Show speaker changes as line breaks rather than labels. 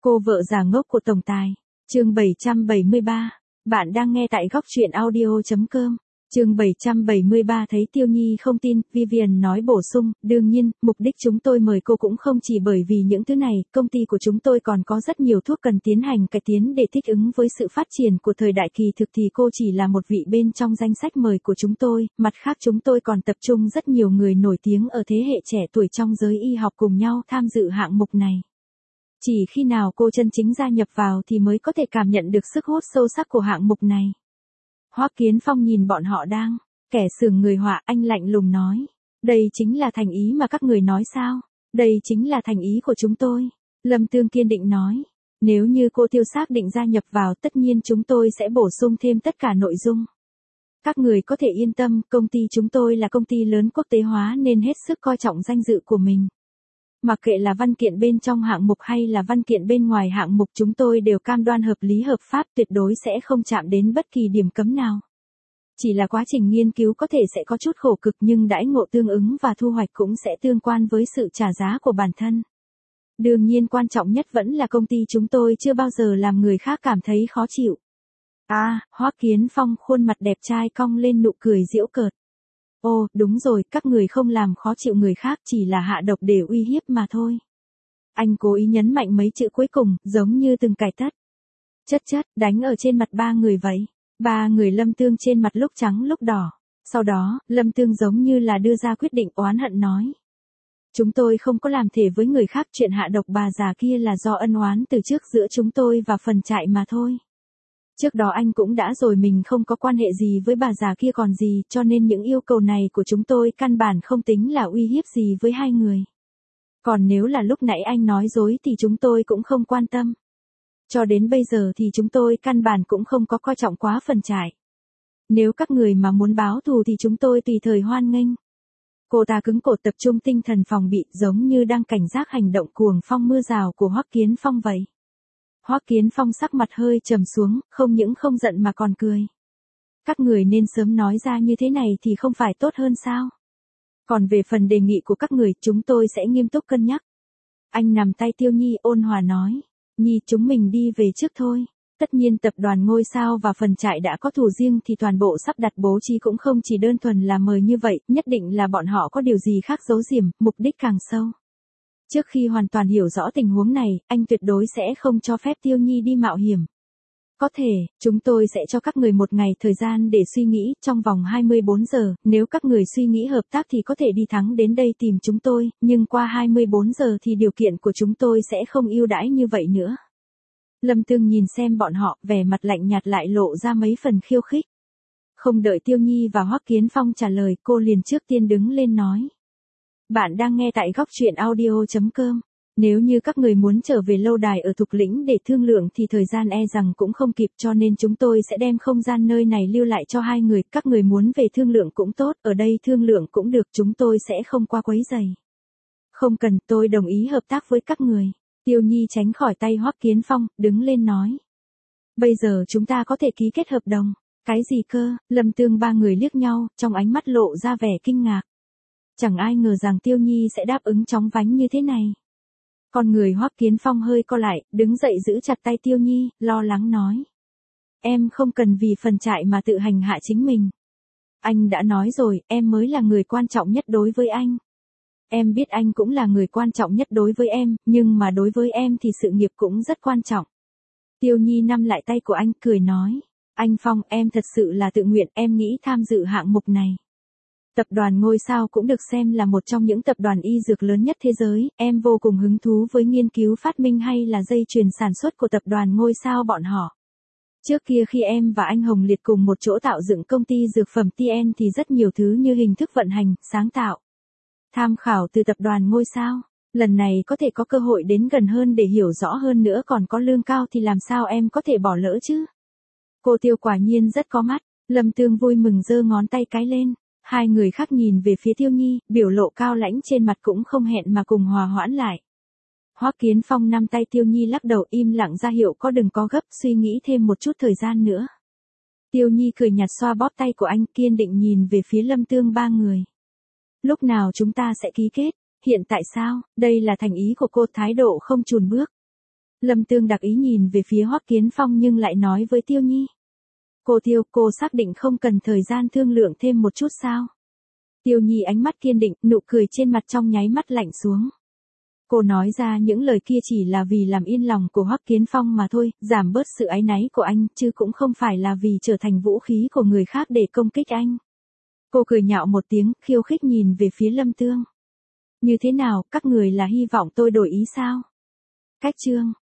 Cô vợ già ngốc của tổng tài. Chương 773. Bạn đang nghe tại góc truyện audio.com. Chương 773 thấy Tiêu Nhi không tin, Vivian nói bổ sung, đương nhiên, mục đích chúng tôi mời cô cũng không chỉ bởi vì những thứ này, công ty của chúng tôi còn có rất nhiều thuốc cần tiến hành cải tiến để thích ứng với sự phát triển của thời đại kỳ thực thì cô chỉ là một vị bên trong danh sách mời của chúng tôi, mặt khác chúng tôi còn tập trung rất nhiều người nổi tiếng ở thế hệ trẻ tuổi trong giới y học cùng nhau tham dự hạng mục này. Chỉ khi nào cô chân chính gia nhập vào thì mới có thể cảm nhận được sức hút sâu sắc của hạng mục này. Hoắc Kiến Phong nhìn bọn họ đang kẻ sườn người họa, anh lạnh lùng nói. Đây chính là thành ý mà các người nói sao? Đây chính là thành ý của chúng tôi. Lâm Tương kiên định nói. Nếu như cô Tiêu xác định gia nhập vào tất nhiên chúng tôi sẽ bổ sung thêm tất cả nội dung. Các người có thể yên tâm, công ty chúng tôi là công ty lớn quốc tế hóa nên hết sức coi trọng danh dự của mình. Mặc kệ là văn kiện bên trong hạng mục hay là văn kiện bên ngoài hạng mục chúng tôi đều cam đoan hợp lý hợp pháp tuyệt đối sẽ không chạm đến bất kỳ điểm cấm nào. Chỉ là quá trình nghiên cứu có thể sẽ có chút khổ cực nhưng đãi ngộ tương ứng và thu hoạch cũng sẽ tương quan với sự trả giá của bản thân. Đương nhiên quan trọng nhất vẫn là công ty chúng tôi chưa bao giờ làm người khác cảm thấy khó chịu. Hoắc Kiến Phong khuôn mặt đẹp trai cong lên nụ cười giễu cợt. Ồ, đúng rồi, các người không làm khó chịu người khác chỉ là hạ độc để uy hiếp mà thôi. Anh cố ý nhấn mạnh mấy chữ cuối cùng, giống như từng cài tất. Chất, đánh ở trên mặt ba người vậy. Ba người Lâm Tương trên mặt lúc trắng lúc đỏ. Sau đó, Lâm Tương giống như là đưa ra quyết định oán hận nói. Chúng tôi không có làm thể với người khác, chuyện hạ độc bà già kia là do ân oán từ trước giữa chúng tôi và phần trại mà thôi. Trước đó anh cũng đã rồi mình không có quan hệ gì với bà già kia còn gì, cho nên những yêu cầu này của chúng tôi căn bản không tính là uy hiếp gì với hai người. Còn nếu là lúc nãy anh nói dối thì chúng tôi cũng không quan tâm. Cho đến bây giờ thì chúng tôi căn bản cũng không có coi trọng quá phần trại. Nếu các người mà muốn báo thù thì chúng tôi tùy thời hoan nghênh. Cô ta cứng cổ tập trung tinh thần phòng bị giống như đang cảnh giác hành động cuồng phong mưa rào của Hoắc Kiến Phong vậy. Hoắc Kiến Phong sắc mặt hơi trầm xuống, không những không giận mà còn cười. Các người nên sớm nói ra như thế này thì không phải tốt hơn sao? Còn về phần đề nghị của các người, chúng tôi sẽ nghiêm túc cân nhắc. Anh nắm tay Tiêu Nhi ôn hòa nói. Nhi, chúng mình đi về trước thôi. Tất nhiên tập đoàn ngôi sao và phần trại đã có thủ riêng thì toàn bộ sắp đặt bố trí cũng không chỉ đơn thuần là mời như vậy, nhất định là bọn họ có điều gì khác giấu giếm, mục đích càng sâu. Trước khi hoàn toàn hiểu rõ tình huống này, anh tuyệt đối sẽ không cho phép Tiêu Nhi đi mạo hiểm. Có thể, chúng tôi sẽ cho các người một ngày thời gian để suy nghĩ, trong vòng 24 giờ, nếu các người suy nghĩ hợp tác thì có thể đi thẳng đến đây tìm chúng tôi, nhưng qua 24 giờ thì điều kiện của chúng tôi sẽ không ưu đãi như vậy nữa. Lâm Tương nhìn xem bọn họ, vẻ mặt lạnh nhạt lại lộ ra mấy phần khiêu khích. Không đợi Tiêu Nhi và Hoắc Kiến Phong trả lời, cô liền trước tiên đứng lên nói. Bạn đang nghe tại góc truyện audio.com. Nếu như các người muốn trở về lâu đài ở Thục Lĩnh để thương lượng thì thời gian e rằng cũng không kịp, cho nên chúng tôi sẽ đem không gian nơi này lưu lại cho hai người. Các người muốn về thương lượng cũng tốt, ở đây thương lượng cũng được, chúng tôi sẽ không qua quấy rầy. Không cần, tôi đồng ý hợp tác với các người. Tiêu Nhi tránh khỏi tay Hoắc Kiến Phong, đứng lên nói. Bây giờ chúng ta có thể ký kết hợp đồng. Cái gì cơ? Lâm Tương ba người liếc nhau, trong ánh mắt lộ ra vẻ kinh ngạc. Chẳng ai ngờ rằng Tiêu Nhi sẽ đáp ứng chóng vánh như thế này. Con người Hoắc Kiến Phong hơi co lại, đứng dậy giữ chặt tay Tiêu Nhi, lo lắng nói. Em không cần vì phần trại mà tự hành hạ chính mình. Anh đã nói rồi, em mới là người quan trọng nhất đối với anh. Em biết anh cũng là người quan trọng nhất đối với em, nhưng mà đối với em thì sự nghiệp cũng rất quan trọng. Tiêu Nhi nắm lại tay của anh, cười nói. Anh Phong, em thật sự là tự nguyện, em nghĩ tham dự hạng mục này. Tập đoàn ngôi sao cũng được xem là một trong những tập đoàn y dược lớn nhất thế giới, em vô cùng hứng thú với nghiên cứu phát minh hay là dây chuyền sản xuất của tập đoàn ngôi sao bọn họ. Trước kia khi em và anh Hồng Liệt cùng một chỗ tạo dựng công ty dược phẩm TN thì rất nhiều thứ như hình thức vận hành, sáng tạo. Tham khảo từ tập đoàn ngôi sao, lần này có thể có cơ hội đến gần hơn để hiểu rõ hơn nữa còn có lương cao thì làm sao em có thể bỏ lỡ chứ. Cô Tiêu quả nhiên rất có mắt, Lâm Tương vui mừng giơ ngón tay cái lên. Hai người khác nhìn về phía Tiêu Nhi, biểu lộ cao lãnh trên mặt cũng không hẹn mà cùng hòa hoãn lại. Hoắc Kiến Phong nắm tay Tiêu Nhi lắc đầu im lặng ra hiệu có đừng có gấp, suy nghĩ thêm một chút thời gian nữa. Tiêu Nhi cười nhạt xoa bóp tay của anh, kiên định nhìn về phía Lâm Tương ba người. Lúc nào chúng ta sẽ ký kết? Hiện tại sao? Đây là thành ý của cô, thái độ không chùn bước. Lâm Tương đặc ý nhìn về phía Hoắc Kiến Phong nhưng lại nói với Tiêu Nhi. Cô Tiêu, cô xác định không cần thời gian thương lượng thêm một chút sao? Tiêu Nhi ánh mắt kiên định, nụ cười trên mặt trong nháy mắt lạnh xuống. Cô nói ra những lời kia chỉ là vì làm yên lòng của Hoắc Kiến Phong mà thôi, giảm bớt sự áy náy của anh, chứ cũng không phải là vì trở thành vũ khí của người khác để công kích anh. Cô cười nhạo một tiếng, khiêu khích nhìn về phía Lâm Tương. Như thế nào, các người là hy vọng tôi đổi ý sao? Cách chương